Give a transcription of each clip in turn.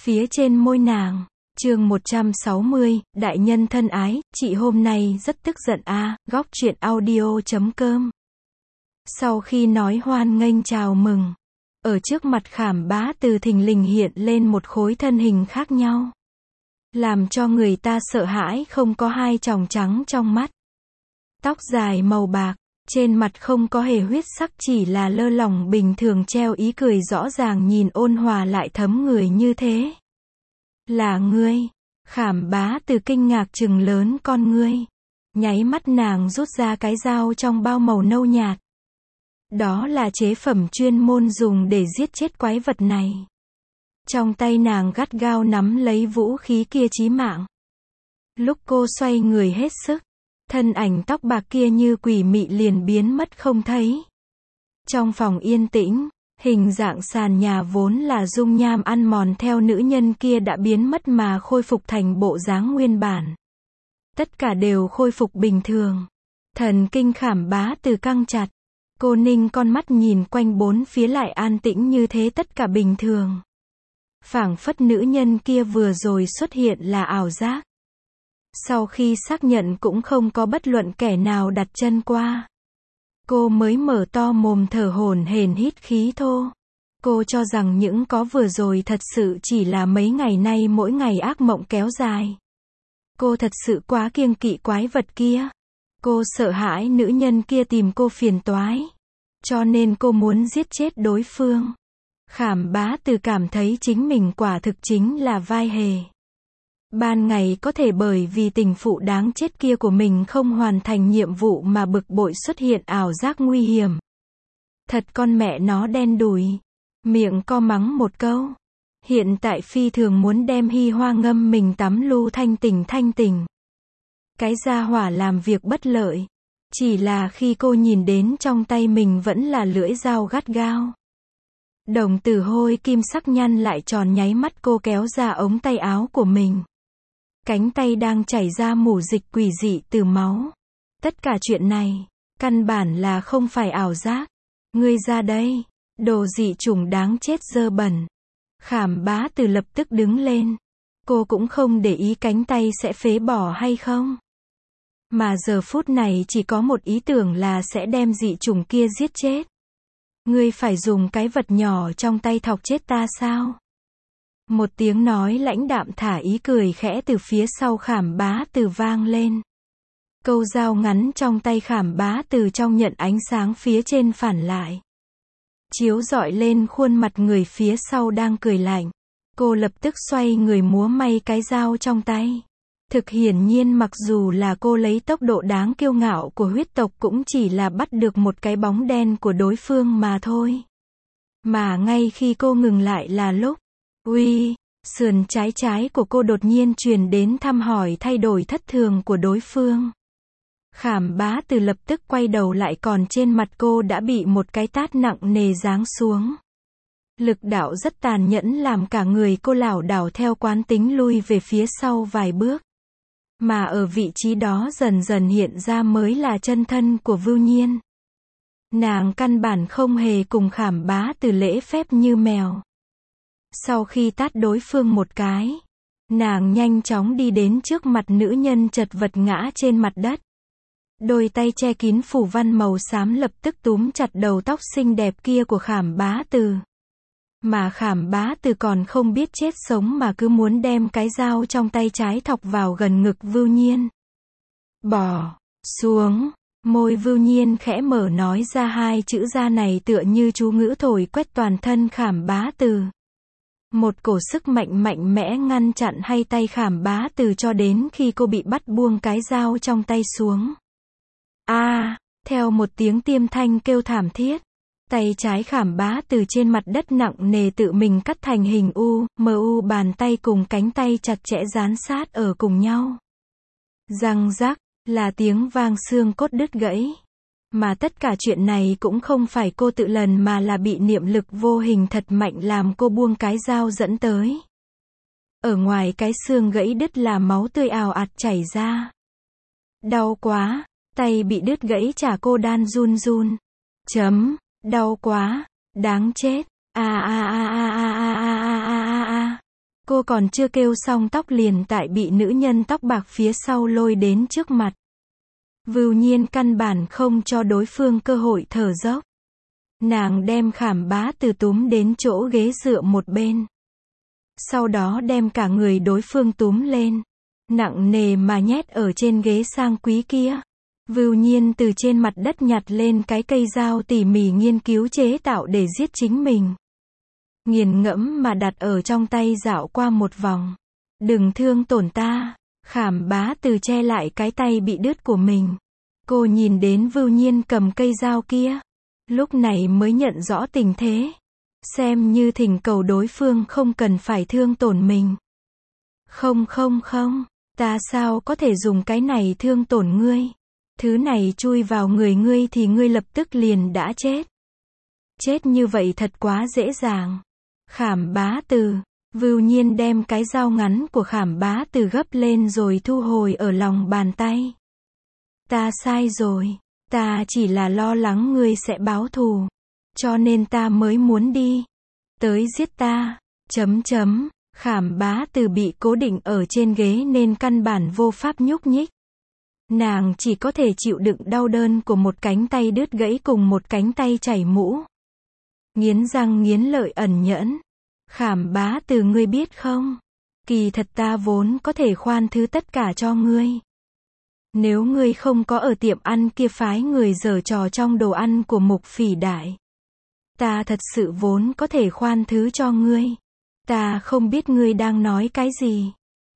phía trên môi nàng. Chương 160, đại nhân thân ái, chị hôm nay rất tức giận a. Góc truyện audio.com. Sau khi nói hoan nghênh chào mừng, ở trước mặt Khảm Bá Từ thình lình hiện lên một khối thân hình khác nhau, làm cho người ta sợ hãi, không có hai tròng trắng trong mắt, tóc dài màu bạc, trên mặt không có hề huyết sắc, chỉ là lơ lỏng bình thường treo ý cười rõ ràng, nhìn ôn hòa lại thấm người như thế. Là ngươi? Khảm Bá Từ kinh ngạc trừng lớn con ngươi. Nháy mắt nàng rút ra cái dao trong bao màu nâu nhạt. Đó là chế phẩm chuyên môn dùng để giết chết quái vật này. Trong tay nàng gắt gao nắm lấy vũ khí kia chí mạng. Lúc cô xoay người hết sức, thân ảnh tóc bạc kia như quỷ mị liền biến mất không thấy. Trong phòng yên tĩnh, hình dạng sàn nhà vốn là dung nham ăn mòn theo nữ nhân kia đã biến mất mà khôi phục thành bộ dáng nguyên bản. Tất cả đều khôi phục bình thường. Thần kinh Khảm Bá Từ căng chặt. Cô ninh con mắt nhìn quanh bốn phía, lại an tĩnh như thế, tất cả bình thường. Phảng phất nữ nhân kia vừa rồi xuất hiện là ảo giác. Sau khi xác nhận cũng không có bất luận kẻ nào đặt chân qua. Cô mới mở to mồm thở hổn hển hít khí thô. Cô cho rằng những có vừa rồi thật sự chỉ là mấy ngày nay mỗi ngày ác mộng kéo dài. Cô thật sự quá kiêng kỵ quái vật kia. Cô sợ hãi nữ nhân kia tìm cô phiền toái. Cho nên cô muốn giết chết đối phương. Khảm Bá Từ cảm thấy chính mình quả thực chính là vai hề. Ban ngày có thể bởi vì tình phụ đáng chết kia của mình không hoàn thành nhiệm vụ mà bực bội, xuất hiện ảo giác nguy hiểm. Thật con mẹ nó đen đủi. Miệng co mắng một câu. Hiện tại phi thường muốn đem Hi Hoa ngâm mình tắm lu thanh tỉnh. Cái gia hỏa làm việc bất lợi. Chỉ là khi cô nhìn đến trong tay mình vẫn là lưỡi dao gắt gao. Đồng tử hôi kim sắc nhăn lại tròn, nháy mắt cô kéo ra ống tay áo của mình. Cánh tay đang chảy ra mủ dịch quỷ dị từ máu. Tất cả chuyện này, căn bản là không phải ảo giác. Ngươi ra đây, đồ dị chủng đáng chết dơ bẩn. Khảm Bá Từ lập tức đứng lên. Cô cũng không để ý cánh tay sẽ phế bỏ hay không. Mà giờ phút này chỉ có một ý tưởng là sẽ đem dị chủng kia giết chết. Ngươi phải dùng cái vật nhỏ trong tay thọc chết ta sao? Một tiếng nói lãnh đạm thả ý cười khẽ từ phía sau Khảm Bá Từ vang lên. Câu dao ngắn trong tay Khảm Bá Từ trong nhận ánh sáng phía trên phản lại, chiếu rọi lên khuôn mặt người phía sau đang cười lạnh. Cô lập tức xoay người múa may cái dao trong tay. Thực hiển nhiên mặc dù là cô lấy tốc độ đáng kiêu ngạo của huyết tộc cũng chỉ là bắt được một cái bóng đen của đối phương mà thôi. Mà ngay khi cô ngừng lại là lúc, uy, sườn trái của cô đột nhiên truyền đến thăm hỏi thay đổi thất thường của đối phương. Khảm Bá Từ lập tức quay đầu lại, còn trên mặt cô đã bị một cái tát nặng nề giáng xuống. Lực đạo rất tàn nhẫn làm cả người cô lảo đảo theo quán tính lui về phía sau vài bước. Mà ở vị trí đó dần dần hiện ra mới là chân thân của Vưu Nhiên. Nàng căn bản không hề cùng Khảm Bá Từ lễ phép như mèo. Sau khi tát đối phương một cái, nàng nhanh chóng đi đến trước mặt nữ nhân chật vật ngã trên mặt đất. Đôi tay che kín phủ văn màu xám lập tức túm chặt đầu tóc xinh đẹp kia của Khảm Bá Từ. Mà Khảm Bá Từ còn không biết chết sống mà cứ muốn đem cái dao trong tay trái thọc vào gần ngực Vưu Nhiên. Bỏ xuống. Môi Vưu Nhiên khẽ mở, nói ra hai chữ ra này tựa như chú ngữ thổi quét toàn thân Khảm Bá Từ. Một cổ sức mạnh mạnh mẽ ngăn chặn hai tay Khảm Bá Từ cho đến khi cô bị bắt buông cái dao trong tay xuống. Theo một tiếng tiêm thanh kêu thảm thiết, tay trái Khảm Bá Từ trên mặt đất nặng nề tự mình cắt thành hình U, bàn tay cùng cánh tay chặt chẽ dán sát ở cùng nhau. Răng rắc, là tiếng vang xương cốt đứt gãy. Mà tất cả chuyện này cũng không phải cô tự lần mà là bị niệm lực vô hình thật mạnh làm cô buông cái dao dẫn tới. Ở ngoài cái xương gãy đứt là máu tươi ào ạt chảy ra. Đau quá, tay bị đứt gãy chả cô đan run. Đau quá, đáng chết. Cô còn chưa kêu xong tóc liền tại bị nữ nhân tóc bạc phía sau lôi đến trước mặt. Vưu Nhiên căn bản không cho đối phương cơ hội thở dốc. Nàng đem Khảm Bá Từ túm đến chỗ ghế dựa một bên. Sau đó đem cả người đối phương túm lên. Nặng nề mà nhét ở trên ghế sang quý kia. Vưu Nhiên từ trên mặt đất nhặt lên cái cây dao tỉ mỉ nghiên cứu chế tạo để giết chính mình. Nghiền ngẫm mà đặt ở trong tay dạo qua một vòng. Đừng thương tổn ta. Khảm Bá Từ che lại cái tay bị đứt của mình. Cô nhìn đến Vưu Nhiên cầm cây dao kia. Lúc này mới nhận rõ tình thế. Xem như thỉnh cầu đối phương không cần phải thương tổn mình. Không, ta sao có thể dùng cái này thương tổn ngươi. Thứ này chui vào người ngươi thì ngươi lập tức liền đã chết. Chết như vậy thật quá dễ dàng. Khảm Bá Từ. Vưu Nhiên đem cái dao ngắn của Khảm Bá Từ gấp lên rồi thu hồi ở lòng bàn tay. Ta sai rồi. Ta chỉ là lo lắng ngươi sẽ báo thù. Cho nên ta mới muốn đi. Tới giết ta. Khảm Bá Từ bị cố định ở trên ghế nên căn bản vô pháp nhúc nhích. Nàng chỉ có thể chịu đựng đau đớn của một cánh tay đứt gãy cùng một cánh tay chảy mũ. Nghiến răng nghiến lợi ẩn nhẫn. Khảm Bá Từ ngươi biết không? Kỳ thật ta vốn có thể khoan thứ tất cả cho ngươi. Nếu ngươi không có ở tiệm ăn kia phái người giở trò trong đồ ăn của Mục Phỉ Đại. Ta thật sự vốn có thể khoan thứ cho ngươi. Ta không biết ngươi đang nói cái gì.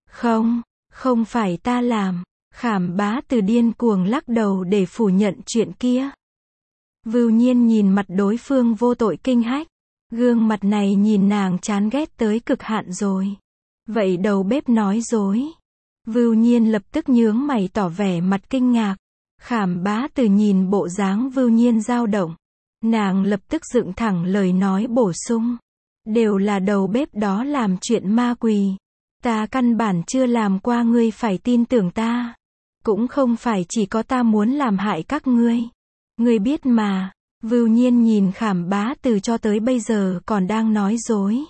Không phải ta làm. Khảm Bá Từ điên cuồng lắc đầu để phủ nhận chuyện kia. Vưu Nhiên nhìn mặt đối phương vô tội kinh hách. Gương mặt này nhìn nàng chán ghét tới cực hạn rồi. Vậy đầu bếp nói dối. Vưu Nhiên lập tức nhướng mày tỏ vẻ mặt kinh ngạc. Khảm Bá Từ nhìn bộ dáng Vưu Nhiên dao động. Nàng lập tức dựng thẳng lời nói bổ sung. Đều là đầu bếp đó làm chuyện ma quỷ. Ta căn bản chưa làm qua, ngươi phải tin tưởng ta. Cũng không phải chỉ có ta muốn làm hại các ngươi. Ngươi biết mà. Vưu Nhiên nhìn Khảm Bá Từ cho tới bây giờ còn đang nói dối.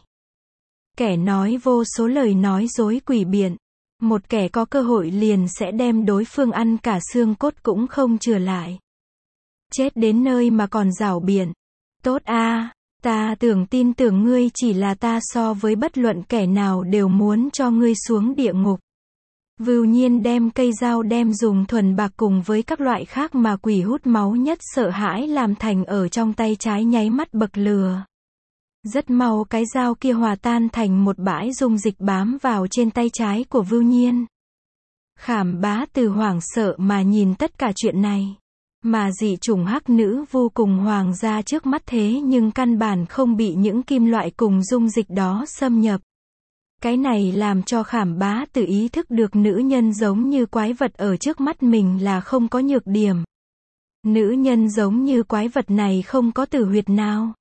Kẻ nói vô số lời nói dối quỷ biện. Một kẻ có cơ hội liền sẽ đem đối phương ăn cả xương cốt cũng không chừa lại. Chết đến nơi mà còn giảo biện. Tốt a, ta tin tưởng ngươi, chỉ là ta so với bất luận kẻ nào đều muốn cho ngươi xuống địa ngục. Vưu Nhiên đem cây dao đem dùng thuần bạc cùng với các loại khác mà quỷ hút máu nhất sợ hãi làm thành ở trong tay trái nháy mắt bậc lửa. Rất mau cái dao kia hòa tan thành một bãi dung dịch bám vào trên tay trái của Vưu Nhiên. Khảm Bá Từ hoảng sợ mà nhìn tất cả chuyện này. Mà dị chủng hắc nữ vô cùng hoàng gia trước mắt thế nhưng căn bản không bị những kim loại cùng dung dịch đó xâm nhập. Cái này làm cho Khảm Bá Từ ý thức được nữ nhân giống như quái vật ở trước mắt mình là không có nhược điểm. Nữ nhân giống như quái vật này không có tử huyệt nào.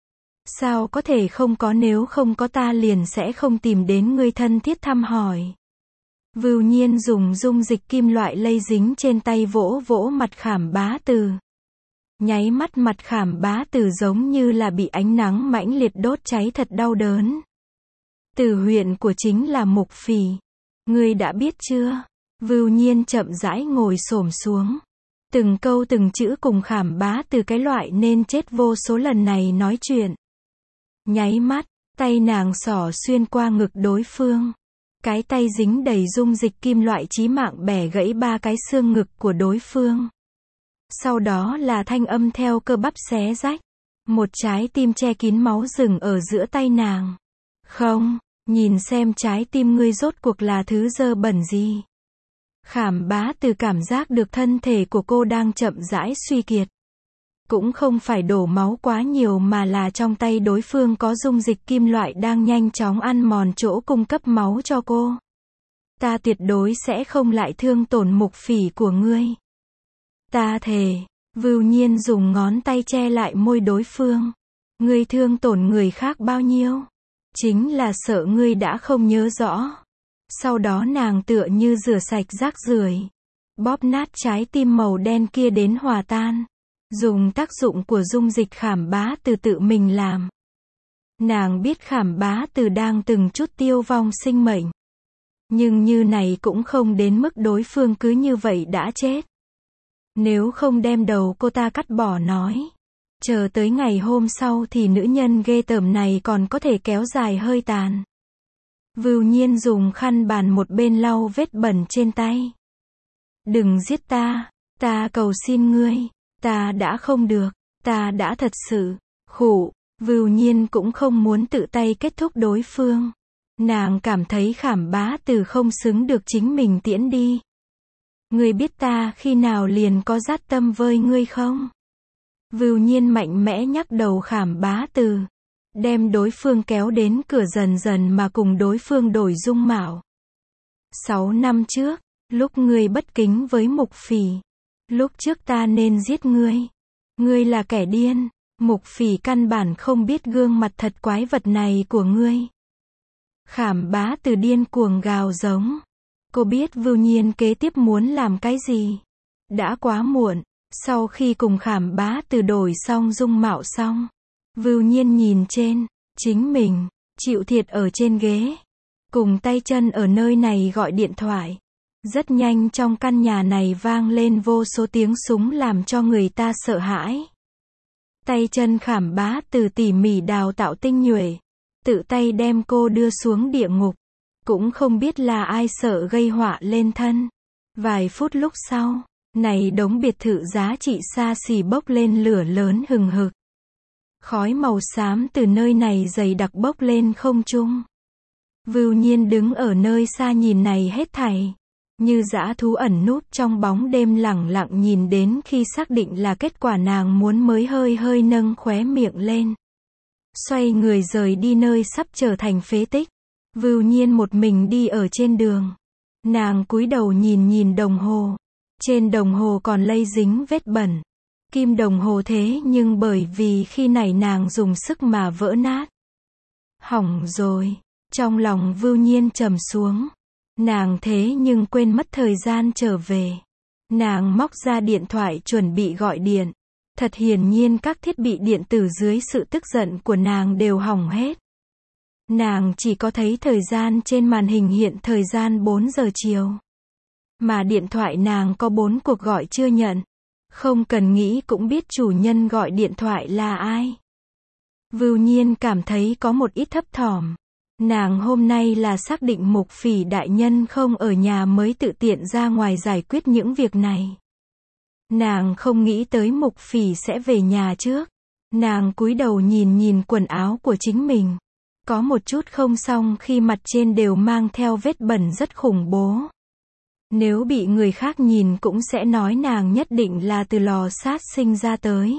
Sao có thể không có, nếu không có ta liền sẽ không tìm đến ngươi thân thiết thăm hỏi. Vưu Nhiên dùng dung dịch kim loại lây dính trên tay vỗ vỗ mặt Khảm Bá Từ. Nháy mắt mặt Khảm Bá Từ giống như là bị ánh nắng mãnh liệt đốt cháy thật đau đớn. Tử huyệt của chính là Mục Phỉ. Ngươi đã biết chưa? Vưu Nhiên chậm rãi ngồi xổm xuống. Từng câu từng chữ cùng Khảm Bá Từ cái loại nên chết vô số lần này nói chuyện. Nháy mắt, tay nàng xỏ xuyên qua ngực đối phương. Cái tay dính đầy dung dịch kim loại chí mạng bẻ gãy 3 cái xương ngực của đối phương. Sau đó là thanh âm theo cơ bắp xé rách. Một trái tim che kín máu rừng ở giữa tay nàng. Không, nhìn xem trái tim ngươi rốt cuộc là thứ dơ bẩn gì. Khảm Bá Từ cảm giác được thân thể của cô đang chậm rãi suy kiệt. Cũng không phải đổ máu quá nhiều mà là trong tay đối phương có dung dịch kim loại đang nhanh chóng ăn mòn chỗ cung cấp máu cho cô. Ta tuyệt đối sẽ không lại thương tổn Mục Phỉ của ngươi. Ta thề. Vưu Nhiên dùng ngón tay che lại môi đối phương. Ngươi thương tổn người khác bao nhiêu? Chính là sợ ngươi đã không nhớ rõ. Sau đó nàng tựa như rửa sạch rác rưởi, bóp nát trái tim màu đen kia đến hòa tan. Dùng tác dụng của dung dịch Khảm Bá Từ tự mình làm. Nàng biết Khảm Bá Từ đang từng chút tiêu vong sinh mệnh. Nhưng như này cũng không đến mức đối phương cứ như vậy đã chết. Nếu không đem đầu cô ta cắt bỏ nói. Chờ tới ngày hôm sau thì nữ nhân ghê tởm này còn có thể kéo dài hơi tàn. Vưu Nhiên dùng khăn bàn một bên lau vết bẩn trên tay. Đừng giết ta, ta cầu xin ngươi, ta đã không được, ta đã thật sự, khổ. Vưu Nhiên cũng không muốn tự tay kết thúc đối phương. Nàng cảm thấy Khảm Bá Từ không xứng được chính mình tiễn đi. Ngươi biết ta khi nào liền có dát tâm với ngươi không? Vưu Nhiên mạnh mẽ nhắc đầu Khảm Bá Từ. Đem đối phương kéo đến cửa dần dần mà cùng đối phương đổi dung mạo. 6 năm trước, lúc ngươi bất kính với Mục Phỉ. Lúc trước ta nên giết ngươi. Ngươi là kẻ điên. Mục Phỉ căn bản không biết gương mặt thật quái vật này của ngươi. Khảm Bá Từ điên cuồng gào giống. Cô biết Vưu Nhiên kế tiếp muốn làm cái gì. Đã quá muộn. Sau khi cùng Khảm Bá Từ đổi xong dung mạo xong, Vưu Nhiên nhìn trên, chính mình, chịu thiệt ở trên ghế, cùng tay chân ở nơi này gọi điện thoại. Rất nhanh trong căn nhà này vang lên vô số tiếng súng làm cho người ta sợ hãi. Tay chân Khảm Bá Từ tỉ mỉ đào tạo tinh nhuệ, tự tay đem cô đưa xuống địa ngục. Cũng không biết là ai sợ gây họa lên thân. Vài phút lúc sau, này đống biệt thự giá trị xa xỉ bốc lên lửa lớn hừng hực. Khói màu xám từ nơi này dày đặc bốc lên không trung. Vưu Nhiên đứng ở nơi xa nhìn này hết thảy. Như dã thú ẩn núp trong bóng đêm lẳng lặng nhìn đến khi xác định là kết quả nàng muốn mới hơi hơi nâng khóe miệng lên. Xoay người rời đi nơi sắp trở thành phế tích. Vưu Nhiên một mình đi ở trên đường. Nàng cúi đầu nhìn nhìn đồng hồ. Trên đồng hồ còn lây dính vết bẩn. Kim đồng hồ thế nhưng bởi vì khi này nàng dùng sức mà vỡ nát. Hỏng rồi. Trong lòng Vưu Nhiên trầm xuống. Nàng thế nhưng quên mất thời gian trở về. Nàng móc ra điện thoại chuẩn bị gọi điện. Thật hiển nhiên các thiết bị điện tử dưới sự tức giận của nàng đều hỏng hết. Nàng chỉ có thấy thời gian trên màn hình hiện thời gian 4 giờ chiều. Mà điện thoại nàng có 4 cuộc gọi chưa nhận. Không cần nghĩ cũng biết chủ nhân gọi điện thoại là ai. Vưu Nhiên cảm thấy có một ít thấp thỏm. Nàng hôm nay là xác định Mục Phỉ đại nhân không ở nhà mới tự tiện ra ngoài giải quyết những việc này. Nàng không nghĩ tới Mục Phỉ sẽ về nhà trước. Nàng cúi đầu nhìn nhìn quần áo của chính mình. Có một chút không xong khi mặt trên đều mang theo vết bẩn rất khủng bố. Nếu bị người khác nhìn cũng sẽ nói nàng nhất định là từ lò sát sinh ra tới.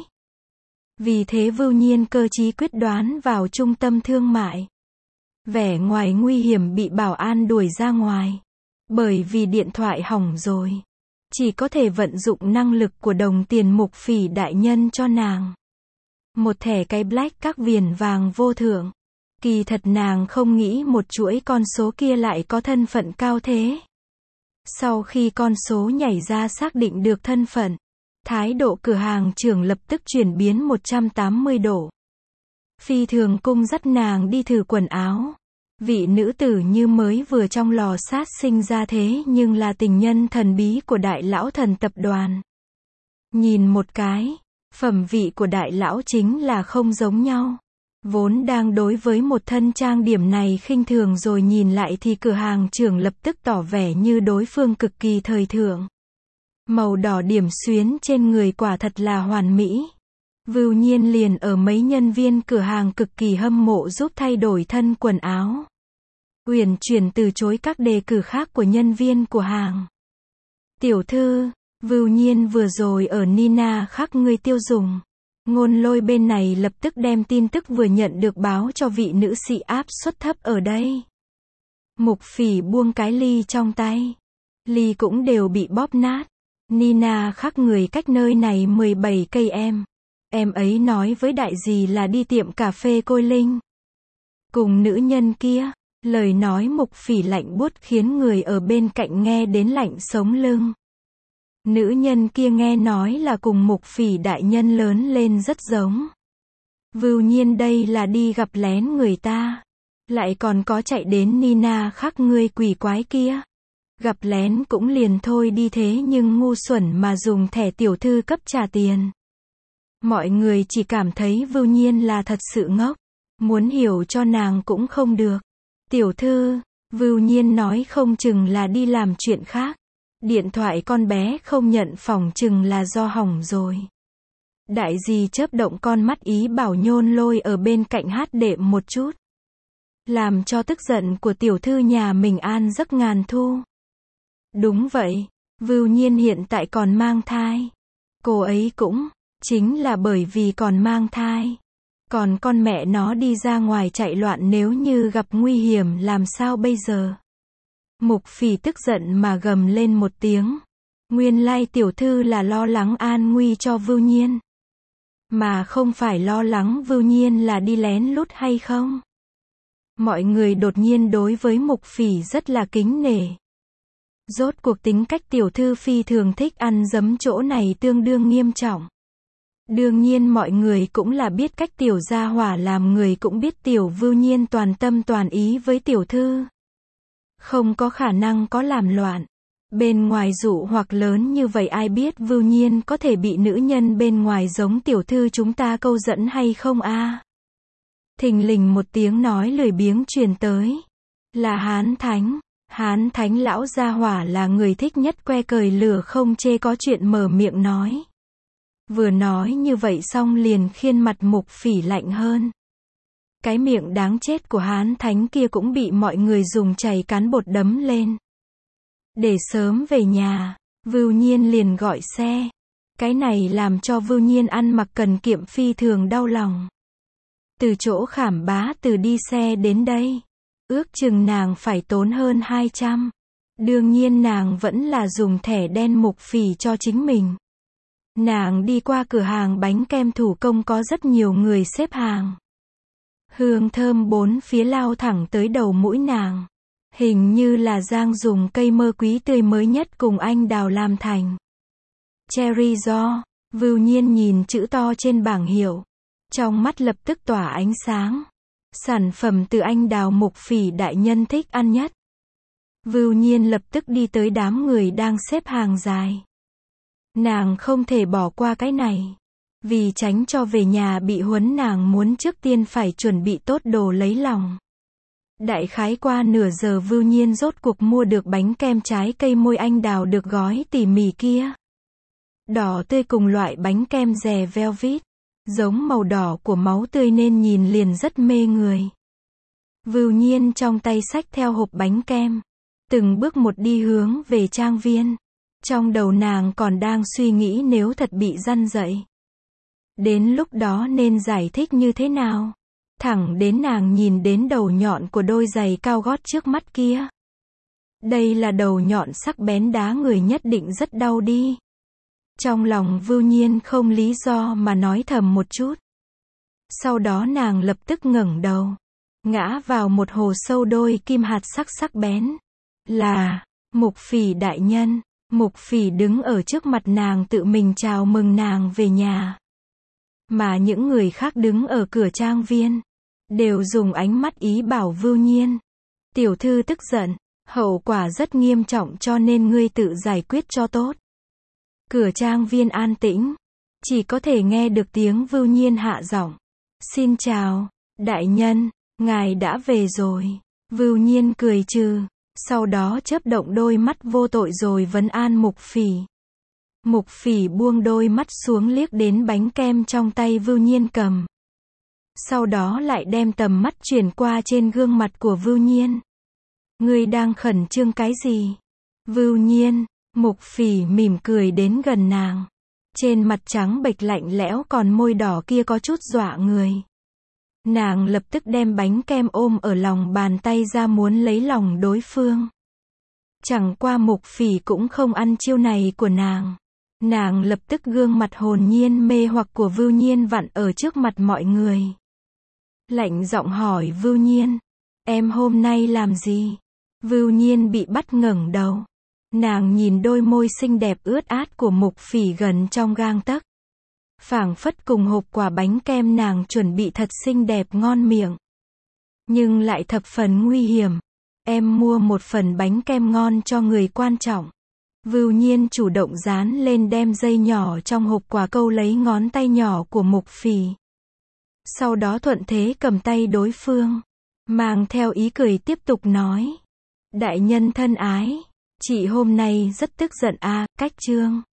Vì thế Vưu Nhiên cơ trí quyết đoán vào trung tâm thương mại. Vẻ ngoài nguy hiểm bị bảo an đuổi ra ngoài. Bởi vì điện thoại hỏng rồi. Chỉ có thể vận dụng năng lực của đồng tiền Mục Phỉ đại nhân cho nàng. Một thẻ cái black các viền vàng vô thượng. Kỳ thật nàng không nghĩ một chuỗi con số kia lại có thân phận cao thế. Sau khi con số nhảy ra xác định được thân phận, thái độ cửa hàng trưởng lập tức chuyển biến 180 độ. Phi thường cung dắt nàng đi thử quần áo. Vị nữ tử như mới vừa trong lò sát sinh ra thế nhưng là tình nhân thần bí của đại lão thần tập đoàn. Nhìn một cái, phẩm vị của đại lão chính là không giống nhau. Vốn đang đối với một thân trang điểm này khinh thường rồi nhìn lại thì cửa hàng trưởng lập tức tỏ vẻ như đối phương cực kỳ thời thượng. Màu đỏ điểm xuyến trên người quả thật là hoàn mỹ. Vưu Nhiên liền ở mấy nhân viên cửa hàng cực kỳ hâm mộ giúp thay đổi thân quần áo. Uyển chuyển từ chối các đề cử khác của nhân viên của hàng. Tiểu thư, Vưu Nhiên vừa rồi ở Nina khác người tiêu dùng. Ngôn Lôi bên này lập tức đem tin tức vừa nhận được báo cho vị nữ sĩ áp suất thấp ở đây. Mục Phỉ buông cái ly trong tay. Ly cũng đều bị bóp nát. Nina khác người cách nơi này 17 cây em. Em ấy nói với đại dì là đi tiệm cà phê Côi Linh. Cùng nữ nhân kia, lời nói Mục Phỉ lạnh buốt khiến người ở bên cạnh nghe đến lạnh sống lưng. Nữ nhân kia nghe nói là cùng Mục Phỉ đại nhân lớn lên rất giống. Vưu Nhiên đây là đi gặp lén người ta. Lại còn có chạy đến Nina khắc ngươi quỷ quái kia. Gặp lén cũng liền thôi đi thế nhưng ngu xuẩn mà dùng thẻ tiểu thư cấp trả tiền. Mọi người chỉ cảm thấy Vưu Nhiên là thật sự ngốc. Muốn hiểu cho nàng cũng không được. Tiểu thư, Vưu Nhiên nói không chừng là đi làm chuyện khác. Điện thoại con bé không nhận phỏng chừng là do hỏng rồi. Đại dì chớp động con mắt ý bảo Nhôn Lôi ở bên cạnh hát đệm một chút. Làm cho tức giận của tiểu thư nhà mình an giấc ngàn thu. Đúng vậy, Vưu Nhiên hiện tại còn mang thai. Cô ấy cũng, chính là bởi vì còn mang thai. Còn con mẹ nó đi ra ngoài chạy loạn nếu như gặp nguy hiểm làm sao bây giờ? Mục Phỉ tức giận mà gầm lên một tiếng. Nguyên lai tiểu thư là lo lắng an nguy cho Vưu Nhiên. Mà không phải lo lắng Vưu Nhiên là đi lén lút hay không? Mọi người đột nhiên đối với Mục Phỉ rất là kính nể. Rốt cuộc tính cách tiểu thư phi thường thích ăn dấm chỗ này tương đương nghiêm trọng. Đương nhiên mọi người cũng là biết cách tiểu gia hỏa làm người cũng biết tiểu Vưu Nhiên toàn tâm toàn ý với tiểu thư. Không có khả năng có làm loạn. Bên ngoài dụ hoặc lớn như vậy ai biết Vưu Nhiên có thể bị nữ nhân bên ngoài giống tiểu thư chúng ta câu dẫn hay không a? Thình lình một tiếng nói lười biếng truyền tới. Là Hán Thánh. Hán Thánh lão gia hỏa là người thích nhất que cời lửa không chê có chuyện mở miệng nói. Vừa nói như vậy xong liền khiến mặt Mục Phỉ lạnh hơn. Cái miệng đáng chết của Hán Thánh kia cũng bị mọi người dùng chày cán bột đấm lên. Để sớm về nhà, Vưu Nhiên liền gọi xe. Cái này làm cho Vưu Nhiên ăn mặc cần kiệm phi thường đau lòng. Từ chỗ Khảm Bá Từ đi xe đến đây, ước chừng nàng phải tốn hơn 200. Đương nhiên nàng vẫn là dùng thẻ đen Mục Phỉ cho chính mình. Nàng đi qua cửa hàng bánh kem thủ công có rất nhiều người xếp hàng. Hương thơm bốn phía lao thẳng tới đầu mũi nàng. Hình như là Giang dùng cây mơ quý tươi mới nhất cùng anh đào làm thành. Cherry Joy. Vưu Nhiên nhìn chữ to trên bảng hiệu. Trong mắt lập tức tỏa ánh sáng. Sản phẩm từ anh đào Mục Phỉ đại nhân thích ăn nhất. Vưu Nhiên lập tức đi tới đám người đang xếp hàng dài. Nàng không thể bỏ qua cái này. Vì tránh cho về nhà bị huấn nàng muốn trước tiên phải chuẩn bị tốt đồ lấy lòng. Đại khái qua nửa giờ Vưu Nhiên rốt cuộc mua được bánh kem trái cây môi anh đào được gói tỉ mỉ kia. Đỏ tươi cùng loại bánh kem rè velvet. Giống màu đỏ của máu tươi nên nhìn liền rất mê người. Vưu Nhiên trong tay xách theo hộp bánh kem. Từng bước một đi hướng về trang viên. Trong đầu nàng còn đang suy nghĩ nếu thật bị răn dậy. Đến lúc đó nên giải thích như thế nào? Thẳng đến nàng nhìn đến đầu nhọn của đôi giày cao gót trước mắt kia. Đây là đầu nhọn sắc bén đá người nhất định rất đau đi. Trong lòng Vưu Nhiên không lý do mà nói thầm một chút. Sau đó nàng lập tức ngẩng đầu. Ngã vào một hồ sâu đôi kim hạt sắc bén. Là Mục Phỉ đại nhân. Mục Phỉ đứng ở trước mặt nàng tự mình chào mừng nàng về nhà. Mà những người khác đứng ở cửa trang viên. Đều dùng ánh mắt ý bảo Vưu Nhiên. Tiểu thư tức giận. Hậu quả rất nghiêm trọng cho nên ngươi tự giải quyết cho tốt. Cửa trang viên an tĩnh. Chỉ có thể nghe được tiếng Vưu Nhiên hạ giọng. Xin chào, đại nhân, ngài đã về rồi. Vưu Nhiên cười trừ. Sau đó chớp động đôi mắt vô tội rồi vấn an Mục Phỉ. Mục Phỉ buông đôi mắt xuống liếc đến bánh kem trong tay Vưu Nhiên cầm. Sau đó lại đem tầm mắt chuyển qua trên gương mặt của Vưu Nhiên. Ngươi đang khẩn trương cái gì? Vưu Nhiên. Mục Phỉ mỉm cười đến gần nàng. Trên mặt trắng bệch lạnh lẽo còn môi đỏ kia có chút dọa người. Nàng lập tức đem bánh kem ôm ở lòng bàn tay ra muốn lấy lòng đối phương. Chẳng qua Mục Phỉ cũng không ăn chiêu này của nàng. Nàng lập tức gương mặt hồn nhiên mê hoặc của Vưu Nhiên vặn ở trước mặt mọi người. Lạnh giọng hỏi Vưu Nhiên. Em hôm nay làm gì? Vưu Nhiên bị bắt ngẩng đầu. Nàng nhìn đôi môi xinh đẹp ướt át của Mục Phỉ gần trong gang tấc. Phảng phất cùng hộp quả bánh kem nàng chuẩn bị thật xinh đẹp ngon miệng. Nhưng lại thập phần nguy hiểm. Em mua một phần bánh kem ngon cho người quan trọng. Vưu Nhiên chủ động dán lên đem dây nhỏ trong hộp quả câu lấy ngón tay nhỏ của Mục Phì. Sau đó thuận thế cầm tay đối phương. Mang theo ý cười tiếp tục nói. Đại nhân thân ái. Chị hôm nay rất tức giận a, cách chương.